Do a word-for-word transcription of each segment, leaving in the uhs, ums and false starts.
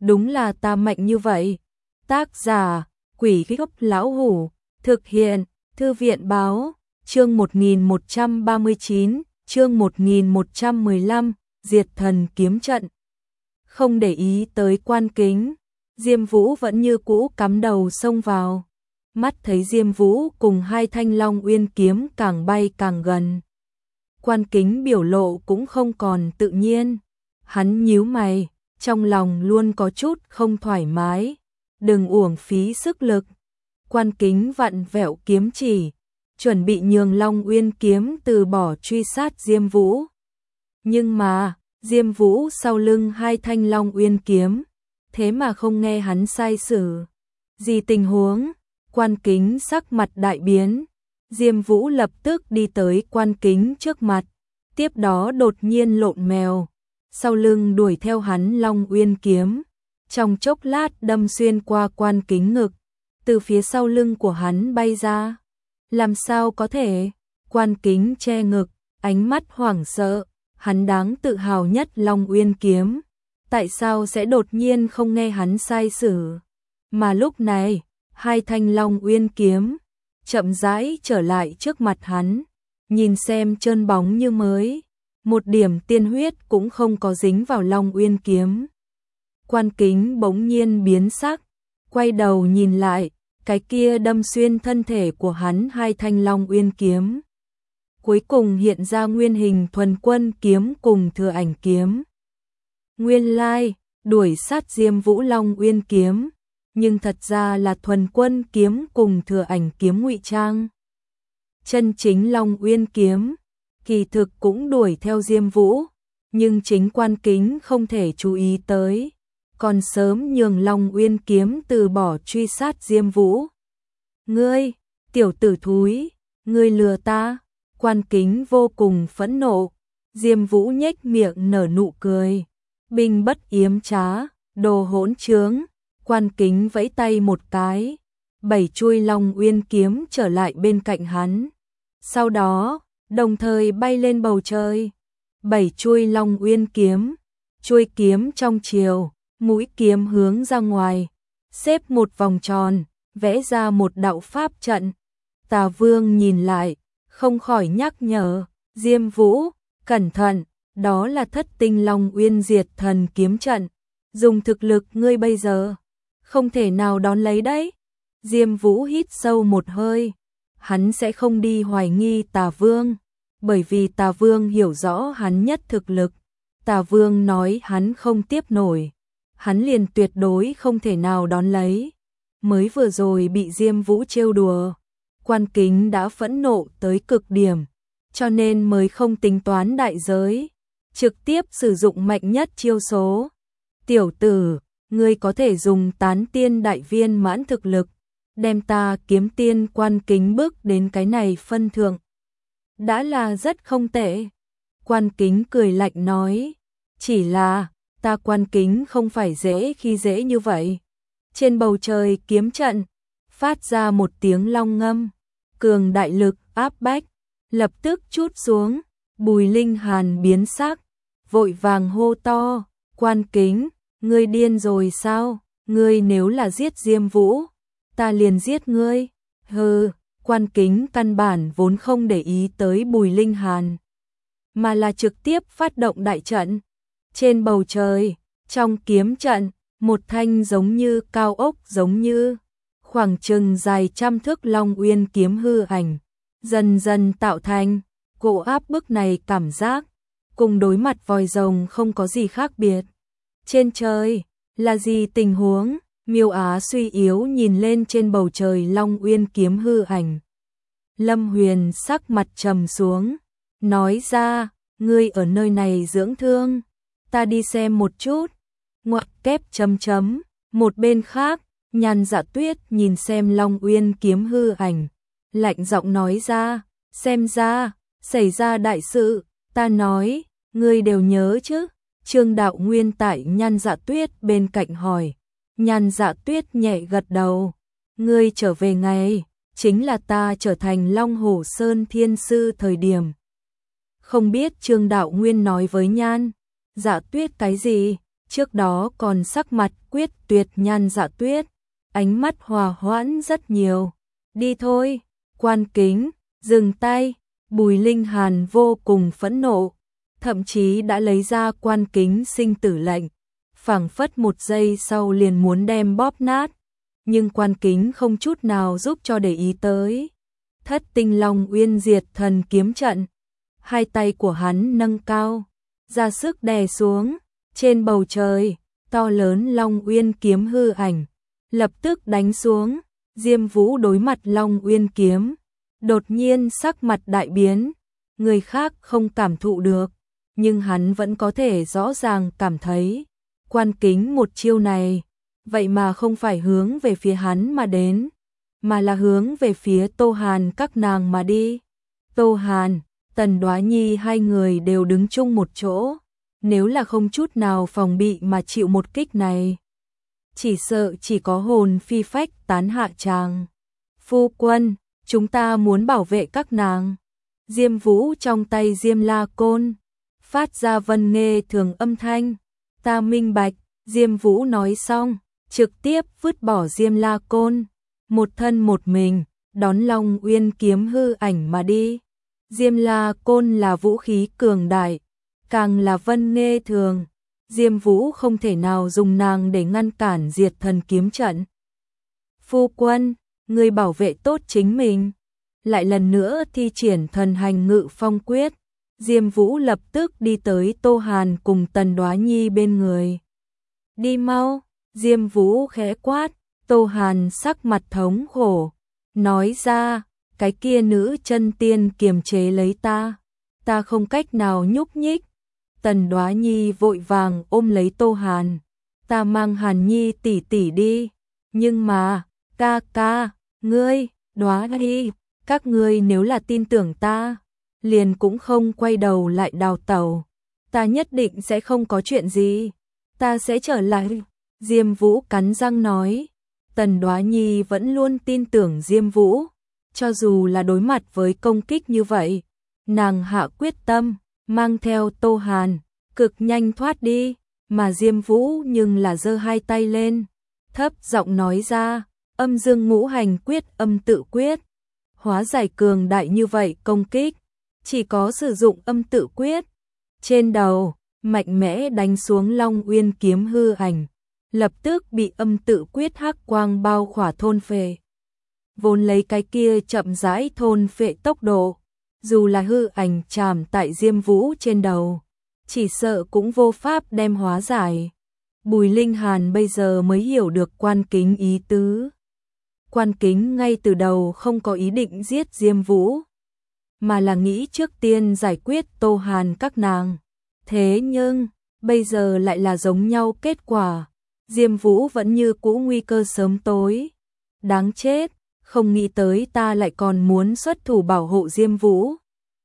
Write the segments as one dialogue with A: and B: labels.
A: đúng là ta mạnh như vậy. Tác giả, Quỷ Gốc Lão Hủ, thực hiện, Thư viện báo, chương một nghìn một trăm ba mươi chín, chương một nghìn một trăm mười lăm, Diệt Thần Kiếm Trận. Không để ý tới Quan Kính, Diêm Vũ vẫn như cũ cắm đầu xông vào. Mắt thấy Diêm Vũ cùng hai thanh Long Uyên kiếm càng bay càng gần. Quan Kính biểu lộ cũng không còn tự nhiên. Hắn nhíu mày, trong lòng luôn có chút không thoải mái. Đừng uổng phí sức lực. Quan Kính vặn vẹo kiếm chỉ, chuẩn bị nhường Long Uyên kiếm từ bỏ truy sát Diêm Vũ. Nhưng mà, Diêm Vũ sau lưng hai thanh Long Uyên kiếm, thế mà không nghe hắn sai sử. Gì tình huống? Quan Kính sắc mặt đại biến. Diêm Vũ lập tức đi tới Quan Kính trước mặt, tiếp đó đột nhiên lộn mèo, sau lưng đuổi theo hắn Long Uyên kiếm, trong chốc lát đâm xuyên qua Quan Kính ngực, từ phía sau lưng của hắn bay ra. Làm sao có thể? Quan Kính che ngực, ánh mắt hoảng sợ, hắn đáng tự hào nhất Long Uyên kiếm, tại sao sẽ đột nhiên không nghe hắn sai sử? Mà lúc này, hai thanh Long Uyên kiếm chậm rãi trở lại trước mặt hắn, nhìn xem trơn bóng như mới, một điểm tiên huyết cũng không có dính vào Long Uyên kiếm. Quan Kính bỗng nhiên biến sắc, quay đầu nhìn lại, cái kia đâm xuyên thân thể của hắn hai thanh Long Uyên kiếm, cuối cùng hiện ra nguyên hình Thuần Quân kiếm cùng Thừa Ảnh kiếm. Nguyên lai, đuổi sát Diêm Vũ Long Uyên kiếm, nhưng thật ra là Thuần Quân kiếm cùng Thừa Ảnh kiếm ngụy trang. Chân chính Long Uyên kiếm, kỳ thực cũng đuổi theo Diêm Vũ, nhưng chính Quan Kính không thể chú ý tới, còn sớm nhường Long Uyên kiếm từ bỏ truy sát Diêm Vũ. Ngươi, tiểu tử thúi, ngươi lừa ta! Quan Kính vô cùng phẫn nộ. Diêm Vũ nhếch miệng nở nụ cười. Binh bất yếm trá, đồ hỗn trướng. Quan Kính vẫy tay một cái, bảy chuôi Long Uyên kiếm trở lại bên cạnh hắn. Sau đó, đồng thời bay lên bầu trời. Bảy chuôi Long Uyên kiếm, chuôi kiếm trong chiều, mũi kiếm hướng ra ngoài, xếp một vòng tròn, vẽ ra một đạo pháp trận. Tà Vương nhìn lại, không khỏi nhắc nhở, Diêm Vũ, cẩn thận, đó là Thất Tinh Long Uyên Diệt Thần kiếm trận, dùng thực lực ngươi bây giờ, không thể nào đón lấy đấy. Diêm Vũ hít sâu một hơi, hắn sẽ không đi hoài nghi Tà Vương, bởi vì Tà Vương hiểu rõ hắn nhất thực lực. Tà Vương nói hắn không tiếp nổi, hắn liền tuyệt đối không thể nào đón lấy. Mới vừa rồi bị Diêm Vũ trêu đùa, Quan Kính đã phẫn nộ tới cực điểm, cho nên mới không tính toán đại giới, trực tiếp sử dụng mạnh nhất chiêu số. Tiểu tử, ngươi có thể dùng tán tiên đại viên mãn thực lực, đem ta kiếm tiên Quan Kính bước đến cái này phân thượng, đã là rất không tệ. Quan Kính cười lạnh nói, chỉ là, ta Quan Kính không phải dễ khi dễ như vậy. Trên bầu trời kiếm trận, phát ra một tiếng long ngâm, cường đại lực áp bách, lập tức trút xuống. Bùi Linh Hàn biến sắc, vội vàng hô to, Quan Kính, ngươi điên rồi sao? Ngươi nếu là giết Diêm Vũ, ta liền giết ngươi. Hừ, Quan Kính căn bản vốn không để ý tới Bùi Linh Hàn, mà là trực tiếp phát động đại trận. Trên bầu trời, trong kiếm trận, một thanh giống như cao ốc giống như khoảng chừng dài trăm thước Long Uyên kiếm hư ảnh, dần dần tạo thành, cỗ áp bức này cảm giác, cùng đối mặt vòi rồng không có gì khác biệt. Trên trời, là gì tình huống? Miêu Á suy yếu nhìn lên trên bầu trời Long Uyên kiếm hư ảnh. Lâm Huyền sắc mặt trầm xuống, nói ra, ngươi ở nơi này dưỡng thương, ta đi xem một chút. Ngoặc kép chấm chấm, một bên khác, Nhan Dạ Tuyết nhìn xem Long Uyên kiếm hư ảnh, lạnh giọng nói ra, xem ra, xảy ra đại sự, ta nói, ngươi đều nhớ chứ? Trương Đạo Nguyên tại Nhan Dạ Tuyết bên cạnh hỏi. Nhan Dạ Tuyết nhẹ gật đầu, ngươi trở về ngày, chính là ta trở thành Long Hổ Sơn Thiên Sư thời điểm. Không biết Trương Đạo Nguyên nói với Nhan Dạ Tuyết cái gì? trước đó còn sắc mặt quyết tuyệt Nhan Dạ Tuyết, ánh mắt hòa hoãn rất nhiều. Đi thôi, Quan Kính, dừng tay. Bùi Linh Hàn vô cùng phẫn nộ, thậm chí đã lấy ra Quan Kính sinh tử lệnh, phảng phất một giây sau liền muốn đem bóp nát, nhưng Quan Kính không chút nào giúp cho để ý tới. Thất Tinh Long Uyên Diệt Thần kiếm trận, hai tay của hắn nâng cao, ra sức đè xuống, trên bầu trời, to lớn Long Uyên kiếm hư ảnh, lập tức đánh xuống. Diêm Vũ đối mặt Long Uyên kiếm, đột nhiên sắc mặt đại biến, người khác không cảm thụ được, nhưng hắn vẫn có thể rõ ràng cảm thấy, Quan Kính một chiêu này, vậy mà không phải hướng về phía hắn mà đến, mà là hướng về phía Tô Hàn các nàng mà đi. Tô Hàn, Tần Đoá Nhi hai người đều đứng chung một chỗ, nếu là không chút nào phòng bị mà chịu một kích này, chỉ sợ chỉ có hồn phi phách tán hạ tràng. Phu quân, chúng ta muốn bảo vệ các nàng. Diêm Vũ trong tay Diêm La Côn, phát ra vân nghe thường âm thanh. Ta minh bạch, Diêm Vũ nói xong, trực tiếp vứt bỏ Diêm La Côn, một thân một mình, đón Long Uyên kiếm hư ảnh mà đi. Diêm La Côn là vũ khí cường đại, càng là vân nghe thường. Diêm Vũ không thể nào dùng nàng để ngăn cản Diệt Thần kiếm trận. Phu quân, người bảo vệ tốt chính mình. Lại lần nữa thi triển thần hành ngự phong quyết, Diêm Vũ lập tức đi tới Tô Hàn cùng Tần Đoá Nhi bên người. Đi mau, Diêm Vũ khẽ quát. Tô Hàn sắc mặt thống khổ, nói ra, cái kia nữ chân tiên kiềm chế lấy ta, ta không cách nào nhúc nhích. Tần Đoá Nhi vội vàng ôm lấy Tô Hàn, ta mang Hàn Nhi tỷ tỷ đi, nhưng mà, ca ca, ngươi, Đoá Nhi, các ngươi nếu là tin tưởng ta, liền cũng không quay đầu lại đào tẩu, ta nhất định sẽ không có chuyện gì, ta sẽ trở lại. Diêm Vũ cắn răng nói. Tần Đoá Nhi vẫn luôn tin tưởng Diêm Vũ, cho dù là đối mặt với công kích như vậy, nàng hạ quyết tâm, mang theo Tô Hàn, cực nhanh thoát đi, mà Diêm Vũ nhưng là giơ hai tay lên, thấp giọng nói ra, âm dương ngũ hành quyết âm tự quyết, hóa giải cường đại như vậy công kích, chỉ có sử dụng âm tự quyết, trên đầu, mạnh mẽ đánh xuống Long Uyên kiếm hư ảnh, lập tức bị âm tự quyết hắc quang bao khỏa thôn phệ. Vốn lấy cái kia chậm rãi thôn phệ tốc độ, dù là hư ảnh chạm tại Diêm Vũ trên đầu, chỉ sợ cũng vô pháp đem hóa giải. Bùi Linh Hàn bây giờ mới hiểu được Quan Kính ý tứ. Quan Kính ngay từ đầu không có ý định giết Diêm Vũ, mà là nghĩ trước tiên giải quyết Tô Hàn các nàng. Thế nhưng, bây giờ lại là giống nhau kết quả. Diêm Vũ vẫn như cũ nguy cơ sớm tối. Đáng chết, không nghĩ tới ta lại còn muốn xuất thủ bảo hộ Diêm Vũ.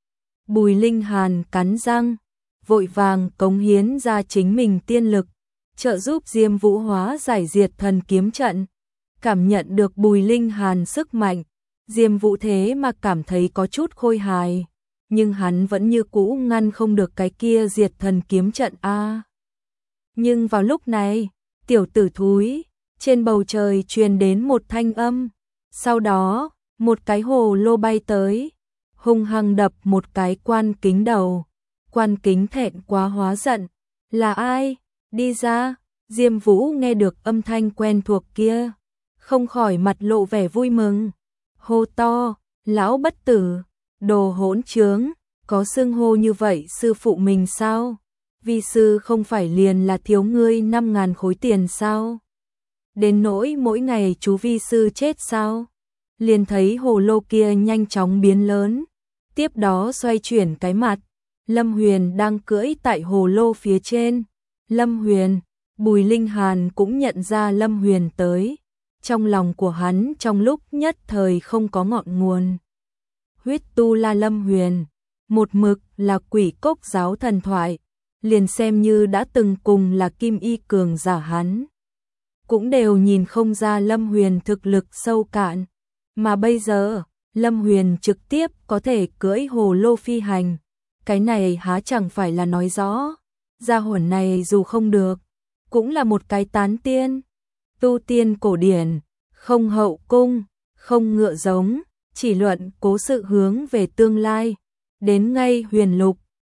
A: Bùi Linh Hàn cắn răng, vội vàng cống hiến ra chính mình tiên lực, trợ giúp Diêm Vũ hóa giải Diệt Thần kiếm trận. Cảm nhận được Bùi Linh Hàn sức mạnh, Diêm Vũ thế mà cảm thấy có chút khôi hài, nhưng hắn vẫn như cũ ngăn không được cái kia Diệt Thần kiếm trận a. Nhưng vào lúc này, tiểu tử thúi, trên bầu trời truyền đến một thanh âm, sau đó, một cái hồ lô bay tới, hung hăng đập một cái Quan Kính đầu. Quan Kính thẹn quá hóa giận, là ai? Đi ra. Diêm Vũ nghe được âm thanh quen thuộc kia, không khỏi mặt lộ vẻ vui mừng, hô to, lão bất tử, đồ hỗn trướng, có xưng hô như vậy sư phụ mình sao? Vi sư không phải liền là thiếu ngươi năm ngàn khối tiền sao? Đến nỗi mỗi ngày chú vi sư chết sao? Liền thấy hồ lô kia nhanh chóng biến lớn, tiếp đó xoay chuyển cái mặt, Lâm Huyền đang cưỡi tại hồ lô phía trên. Lâm Huyền, Bùi Linh Hàn cũng nhận ra Lâm Huyền tới, trong lòng của hắn trong lúc nhất thời không có ngọn nguồn. Huyết tu la Lâm Huyền, một mực là Quỷ Cốc giáo thần thoại, liền xem như đã từng cùng là Kim Y cường giả hắn, cũng đều nhìn không ra Lâm Huyền thực lực sâu cạn, mà bây giờ, Lâm Huyền trực tiếp có thể cưỡi hồ lô phi hành, cái này há chẳng phải là nói rõ, gia hồn này dù không được, cũng là một cái tán tiên. Tu tiên cổ điển, không hậu cung, không ngựa giống, chỉ luận cố sự hướng về tương lai. Đến ngay huyền lục,